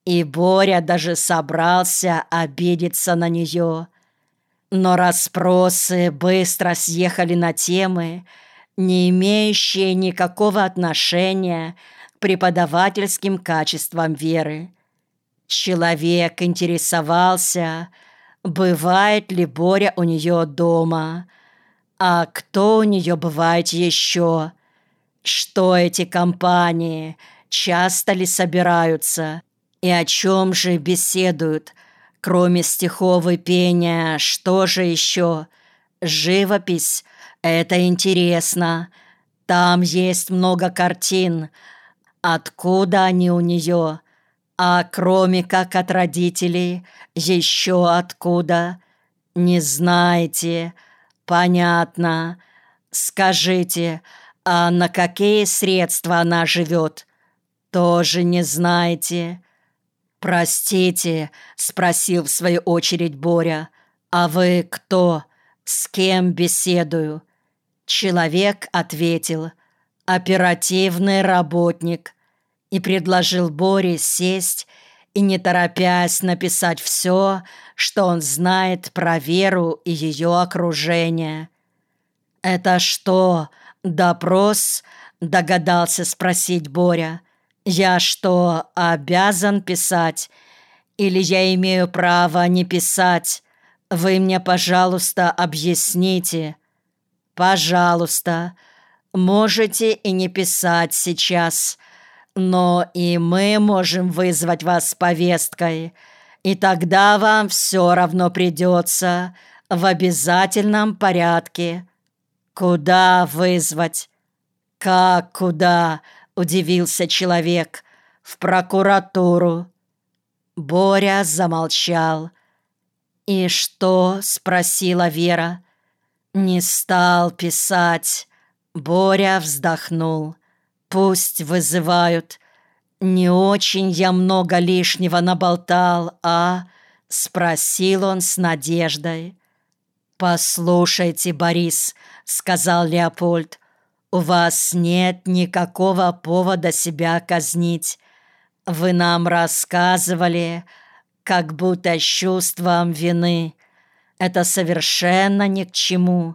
И Боря даже собрался обидеться на нее. Но расспросы быстро съехали на темы, не имеющие никакого отношения к преподавательским качествам Веры. Человек интересовался, бывает ли Боря у нее дома, а кто у нее бывает еще, что эти компании, часто ли собираются и о чем же беседуют, кроме стихов и пения, что же еще? Живопись — это интересно, там есть много картин, откуда они у нее? А кроме как от родителей, еще откуда? Не знаете? Понятно. Скажите, а на какие средства она живет? Тоже не знаете? Простите, спросил в свою очередь Боря, а вы кто? С кем беседую? Человек ответил: оперативный работник, и предложил Боре сесть и, не торопясь, написать все, что он знает про Веру и ее окружение. «Это что, допрос?» — догадался спросить Боря. «Я что, обязан писать? Или я имею право не писать? Вы мне, пожалуйста, объясните». «Пожалуйста, можете и не писать сейчас, но и мы можем вызвать вас с повесткой, и тогда вам все равно придется в обязательном порядке». «Куда вызвать?» «Как куда?» — удивился человек. «В прокуратуру». Боря замолчал. «И что?» — спросила Вера. «Не стал писать». Боря вздохнул. «Пусть вызывают. Не очень я много лишнего наболтал, а?» — спросил он с надеждой. «Послушайте, Борис», — сказал Леопольд, — «у вас нет никакого повода себя казнить. Вы нам рассказывали, как будто с чувством вины. Это совершенно ни к чему».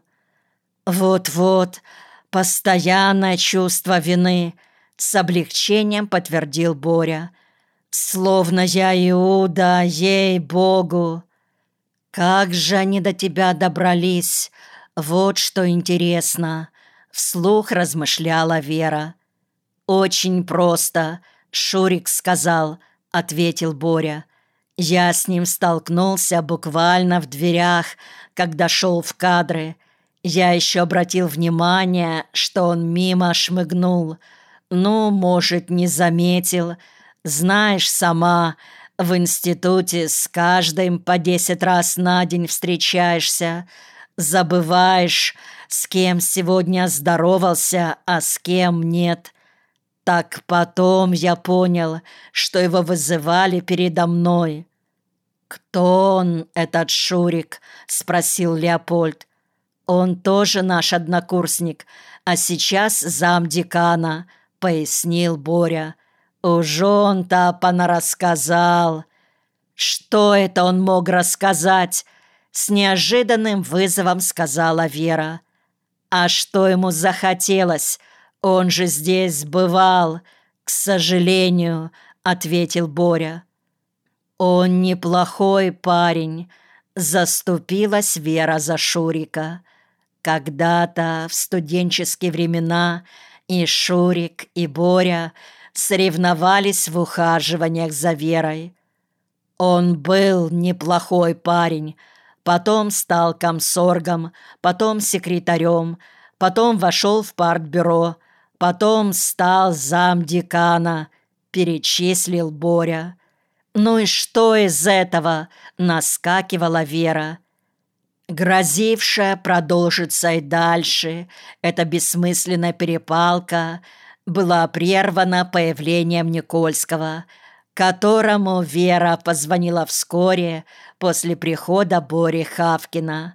«Вот-вот, постоянное чувство вины», — с облегчением подтвердил Боря. «Словно я Иуда, ей-богу». «Как же они до тебя добрались? Вот что интересно», — вслух размышляла Вера. «Очень просто», — Шурик сказал, — ответил Боря. «Я с ним столкнулся буквально в дверях, когда шел в кадры. Я еще обратил внимание, что он мимо шмыгнул. Ну, может, не заметил. Знаешь сама, в институте с каждым по 10 раз на день встречаешься. Забываешь, с кем сегодня здоровался, а с кем нет. Так потом я понял, что его вызывали передо мной». «Кто он, этот Шурик?» — спросил Леопольд. «Он тоже наш однокурсник, а сейчас замдекана», — пояснил Боря. «Уж он-то понарассказал». «Что это он мог рассказать?» — с неожиданным вызовом сказала Вера. «А что ему захотелось? Он же здесь бывал». «К сожалению», — ответил Боря. «Он неплохой парень», — заступилась Вера за Шурика. Когда-то в студенческие времена и Шурик, и Боря соревновались в ухаживаниях за Верой. Он был неплохой парень, потом стал комсоргом, потом секретарем, потом вошел в партбюро, потом стал замдекана, перечислил Боря. «Ну и что из этого?» — наскакивала Вера. Грозившая продолжиться и дальше, эта бессмысленная перепалка была прервана появлением Никольского, которому Вера позвонила вскоре после прихода Бори Хавкина.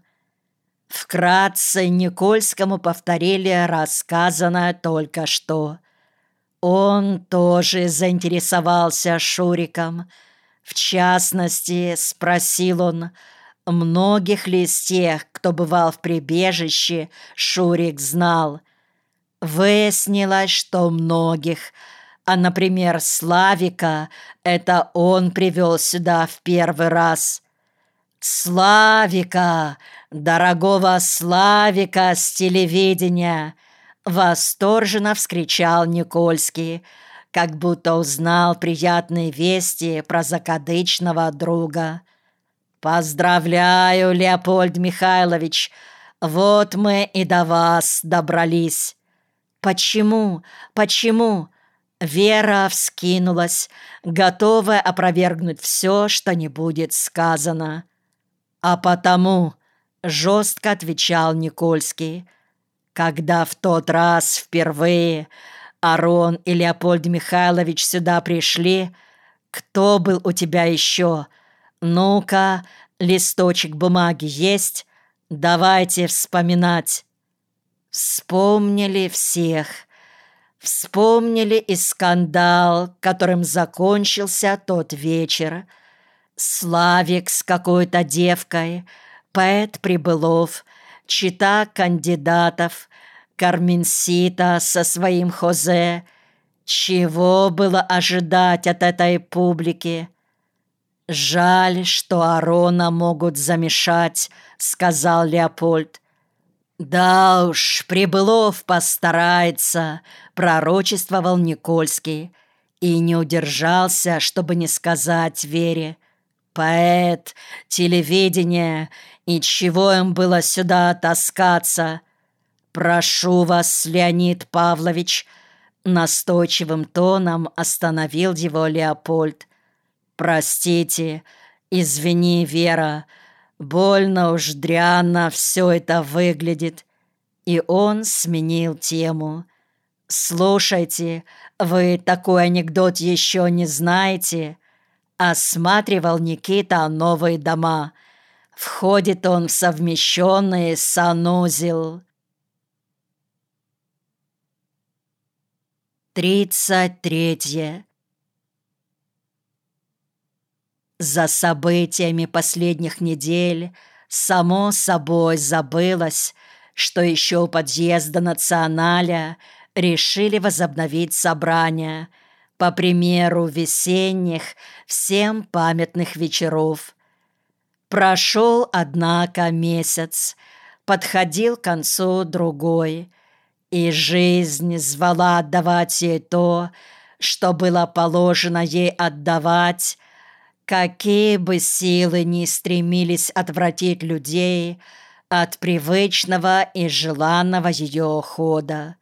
Вкратце Никольскому повторили рассказанное только что. Он тоже заинтересовался Шуриком. В частности, спросил он, многих ли из тех, кто бывал в прибежище, Шурик знал. Выяснилось, что многих, а, например, Славика, это он привел сюда в первый раз. «Славика! Дорогого Славика с телевидения!» Восторженно вскричал Никольский, как будто узнал приятные вести про закадычного друга. «Поздравляю, Леопольд Михайлович! Вот мы и до вас добрались!» «Почему? Почему?» Вера вскинулась, готовая опровергнуть все, что не будет сказано. «А потому», — жестко отвечал Никольский, «когда в тот раз впервые Арон и Леопольд Михайлович сюда пришли, кто был у тебя еще? Ну-ка, листочек бумаги есть? Давайте вспоминать». Вспомнили всех. Вспомнили и скандал, которым закончился тот вечер. Славик с какой-то девкой, поэт Прибылов, чета кандидатов, Карменсита со своим Хозе. Чего было ожидать от этой публики? «Жаль, что Арона могут замешать», — сказал Леопольд. «Да уж, Прибылов постарается», — пророчествовал Никольский и не удержался, чтобы не сказать Вере. «Поэт, телевидение, и чего им было сюда таскаться? Прошу вас, Леонид Павлович», — настойчивым тоном остановил его Леопольд. «Простите, извини, Вера, больно уж дрянно все это выглядит». И он сменил тему. «Слушайте, вы такой анекдот еще не знаете?» Осматривал Никита новые дома. Входит он в совмещенный санузел. 33. За событиями последних недель само собой забылось, что еще у подъезда Националя решили возобновить собрания, по примеру весенних, всем памятных вечеров. Прошел, однако, месяц, подходил к концу другой, и жизнь звала отдавать ей то, что было положено ей отдавать, какие бы силы ни стремились отвратить людей от привычного и желанного ее хода.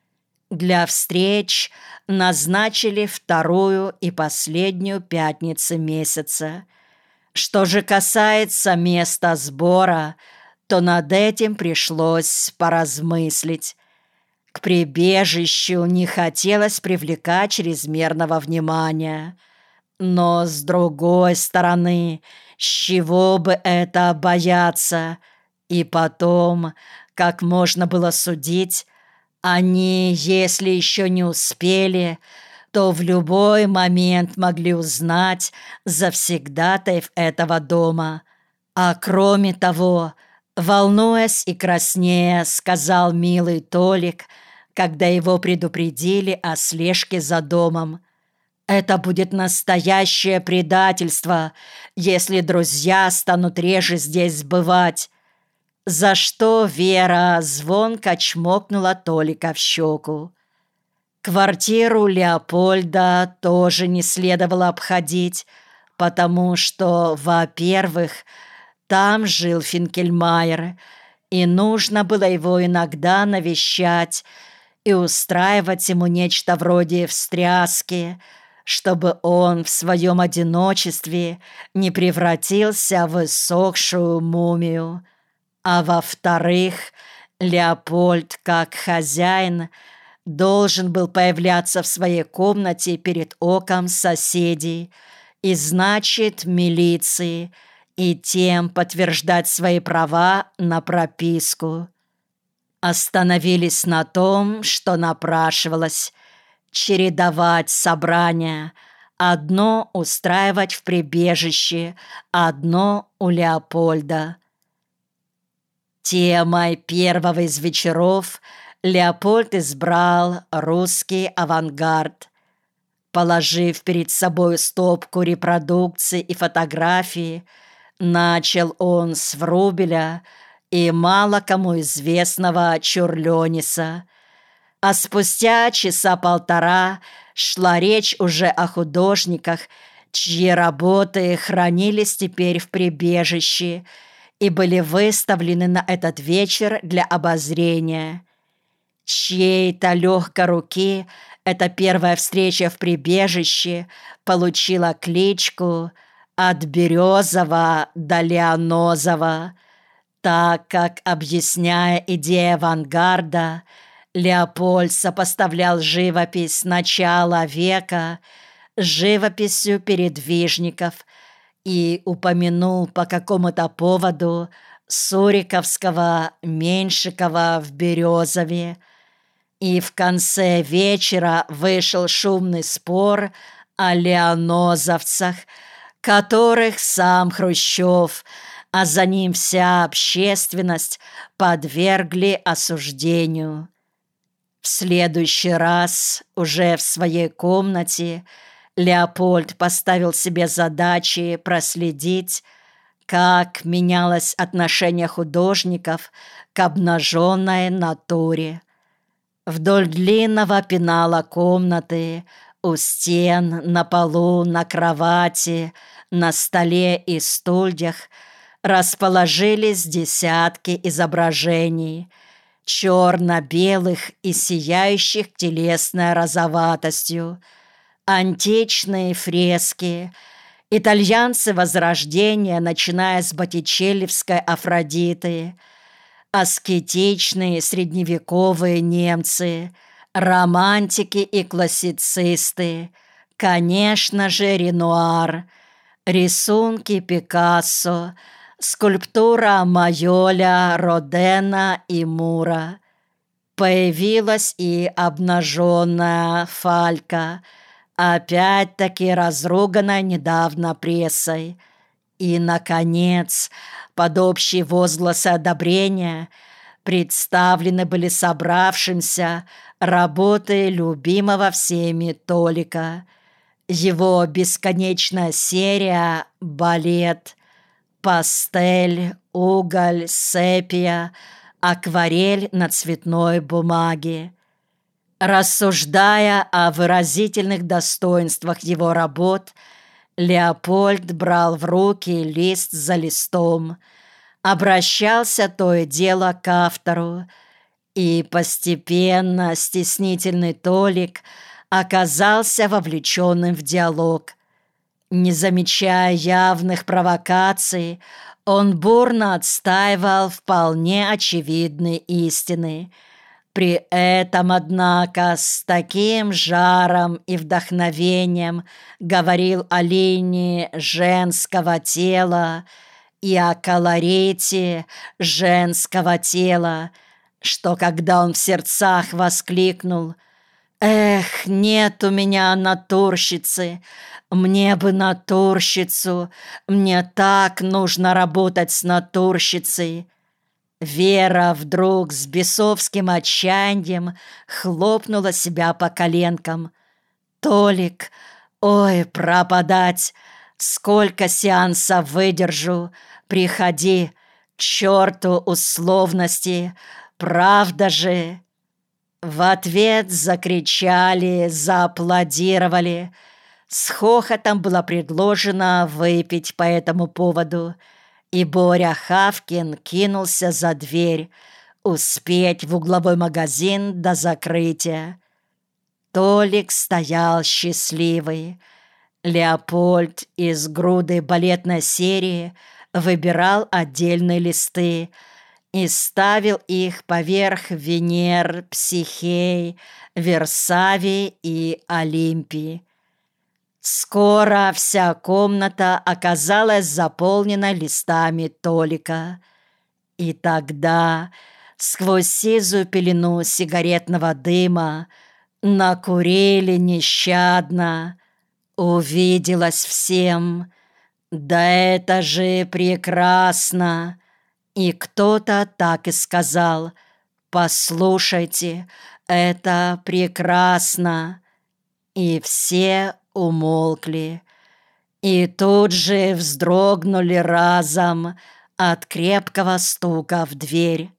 Для встреч назначили вторую и последнюю пятницу месяца. Что же касается места сбора, то над этим пришлось поразмыслить. К прибежищу не хотелось привлекать чрезмерного внимания. Но, с другой стороны, с чего бы это бояться? И потом, как можно было судить, они, если еще не успели, то в любой момент могли узнать завсегдатаев этого дома. А кроме того, волнуясь и краснея, сказал милый Толик, когда его предупредили о слежке за домом: «Это будет настоящее предательство, если друзья станут реже здесь бывать». За что Вера звонко чмокнула Толика в щеку. Квартиру Леопольда тоже не следовало обходить, потому что, во-первых, там жил Финкельмайер, и нужно было его иногда навещать и устраивать ему нечто вроде встряски, чтобы он в своем одиночестве не превратился в иссохшую мумию. А во-вторых, Леопольд, как хозяин, должен был появляться в своей комнате перед оком соседей и, значит, милиции, и тем подтверждать свои права на прописку. Остановились на том, что напрашивалось. чередовать собрания, одно устраивать в прибежище, одно у Леопольда. Темой первого из вечеров Леопольд избрал русский авангард. Положив перед собой стопку репродукций и фотографий, начал он с Врубеля и мало кому известного Чурлёниса. А спустя часа полтора шла речь уже о художниках, чьи работы хранились теперь в прибежище и были выставлены на этот вечер для обозрения. Чьей-то легкой руки эта первая встреча в прибежище получила кличку «От Березова до Лианозова», так как, объясняя идею авангарда, Леопольд сопоставлял живопись начала века с живописью передвижников и упомянул по какому-то поводу Суриковского Меньшикова в Березове. И в конце вечера вышел шумный спор о лианозовцах, которых сам Хрущев, а за ним вся общественность подвергли осуждению. В следующий раз, уже в своей комнате, Леопольд поставил себе задачи проследить, как менялось отношение художников к обнаженной натуре. Вдоль длинного пенала комнаты, у стен, на полу, на кровати, на столе и стульях расположились десятки изображений, черно-белых и сияющих телесной розоватостью, античные фрески, итальянцы Возрождения, начиная с Боттичеллевской Афродиты, аскетичные средневековые немцы, романтики и классицисты, конечно же, Ренуар, рисунки Пикассо, скульптура Майоля, Родена и Мура. Появилась и обнаженная Фалька, опять-таки разруганная недавно прессой. И, наконец, под общие возгласы одобрения представлены были собравшимся работы любимого всеми Толика. Его бесконечная серия «Балет», «Пастель», «Уголь», «Сепия», «Акварель» на цветной бумаге. Рассуждая о выразительных достоинствах его работ, Леопольд брал в руки лист за листом, обращался то и дело к автору, и постепенно стеснительный Толик оказался вовлеченным в диалог. Не замечая явных провокаций, он бурно отстаивал вполне очевидные истины. При этом, однако, с таким жаром и вдохновением говорил о линии женского тела и о колорите женского тела, что, когда он в сердцах воскликнул: «Эх, нет у меня натурщицы, мне бы натурщицу, мне так нужно работать с натурщицей», Вера вдруг с бесовским отчаянием хлопнула себя по коленкам. «Толик, ой, пропадать! Сколько сеансов выдержу! Приходи, к черту условности! Правда же!» В ответ закричали, зааплодировали. С хохотом было предложено выпить по этому поводу, и Боря Хавкин кинулся за дверь, успеть в угловой магазин до закрытия. Толик стоял счастливый. Леопольд из груды балетной серии выбирал отдельные листы и ставил их поверх Венер, Психей, Версавии и Олимпии. Скоро вся комната оказалась заполнена листами Толика. И тогда, сквозь сизую пелену сигаретного дыма, Накурили нещадно, увиделось всем. Да это же прекрасно! И кто-то так и сказал: «Послушайте, это прекрасно!» И все умолкли. И тут же вздрогнули разом от крепкого стука в дверь.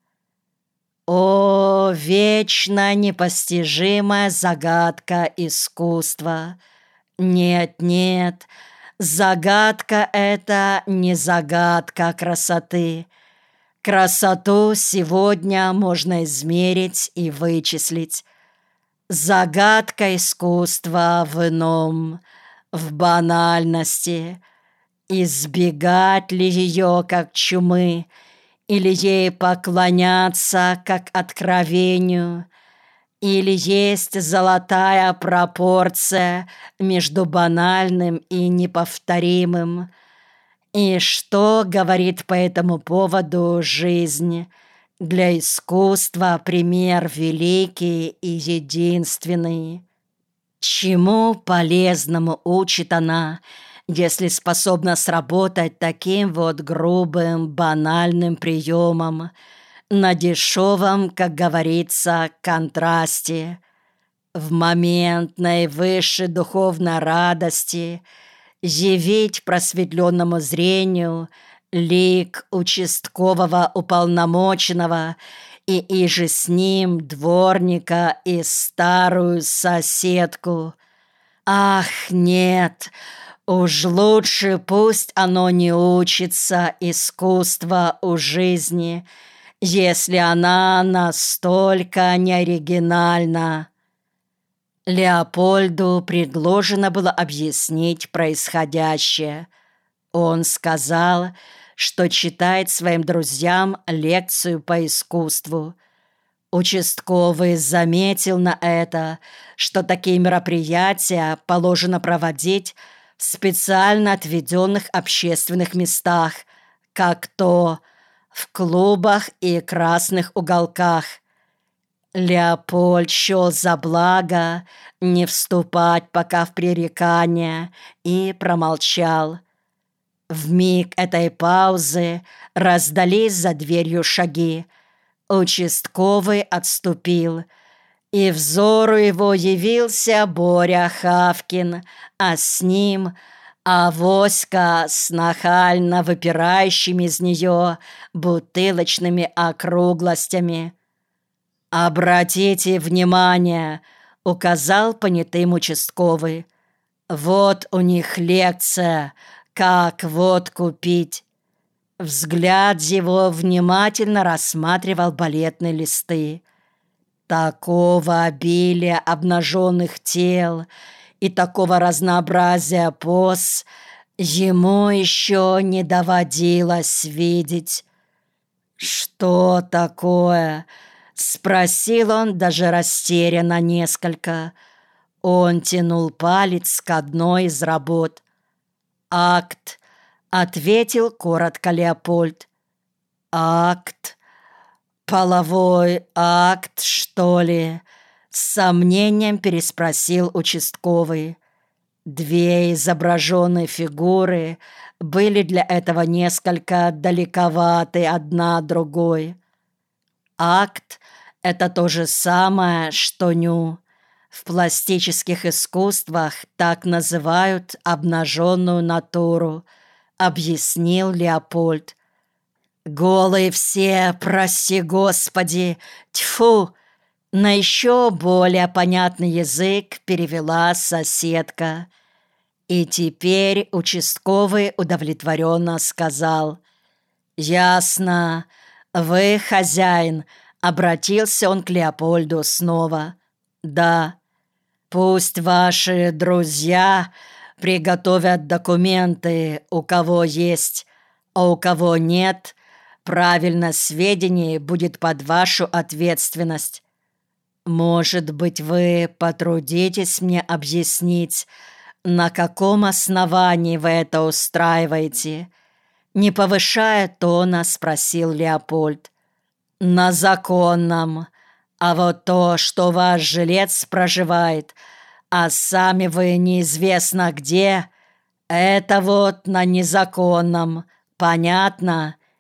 О, вечно непостижимая загадка искусства! Нет, нет, загадка — это не загадка красоты. Красоту сегодня можно измерить и вычислить. Загадка искусства в ином, в банальности. Избегать ли ее, как чумы, или ей поклоняться, как откровению, или есть золотая пропорция между банальным и неповторимым? И что говорит по этому поводу жизнь? Для искусства пример великий и единственный. Чему полезному учит она, если способна сработать таким вот грубым, банальным приемом, на дешевом, как говорится, контрасте? В момент наивысшей духовной радости явить просветленному зрению лик участкового уполномоченного и иже с ним дворника и старую соседку. Ах, нет, уж лучше пусть оно не учится искусства у жизни, если она настолько неоригинальна. Леопольду предложено было объяснить происходящее. Он сказал, что читает своим друзьям лекцию по искусству. Участковый заметил на это, что такие мероприятия положено проводить в специально отведенных общественных местах, как то в клубах и красных уголках. Леопольд счел за благо не вступать пока в пререкания и промолчал. Вмиг этой паузы раздались за дверью шаги. Участковый отступил, и взору его явился Боря Хавкин, а с ним авоська с нахально выпирающими из нее бутылочными округлостями. «Обратите внимание», — указал понятым участковый. «Вот у них лекция, как водку пить». Взгляд его внимательно рассматривал балетные листы. Такого обилия обнаженных тел и такого разнообразия поз ему еще не доводилось видеть. «Что такое?» — спросил он даже растерянно несколько. Он тянул палец к одной из работ. «Акт», — ответил коротко Леопольд. «Акт? Половой акт, что ли?» — с сомнением переспросил участковый. Две изображенные фигуры были для этого несколько далековаты одна от другой. Акт — это то же самое, что ню. В пластических искусствах так называют обнаженную натуру, объяснил Леопольд. «Голые все, прости Господи! Тьфу!» На еще более понятный язык перевела соседка. И теперь участковый удовлетворенно сказал: «Ясно, вы хозяин», — обратился он к Леопольду снова. «Да, пусть ваши друзья приготовят документы, у кого есть, а у кого нет. Правильное сведение будет под вашу ответственность. Может быть, вы потрудитесь мне объяснить, на каком основании вы это устраиваете?» Не повышая тона, спросил Леопольд. «На законном. А вот то, что ваш жилец проживает, а сами вы неизвестно где, это вот на незаконном. Понятно?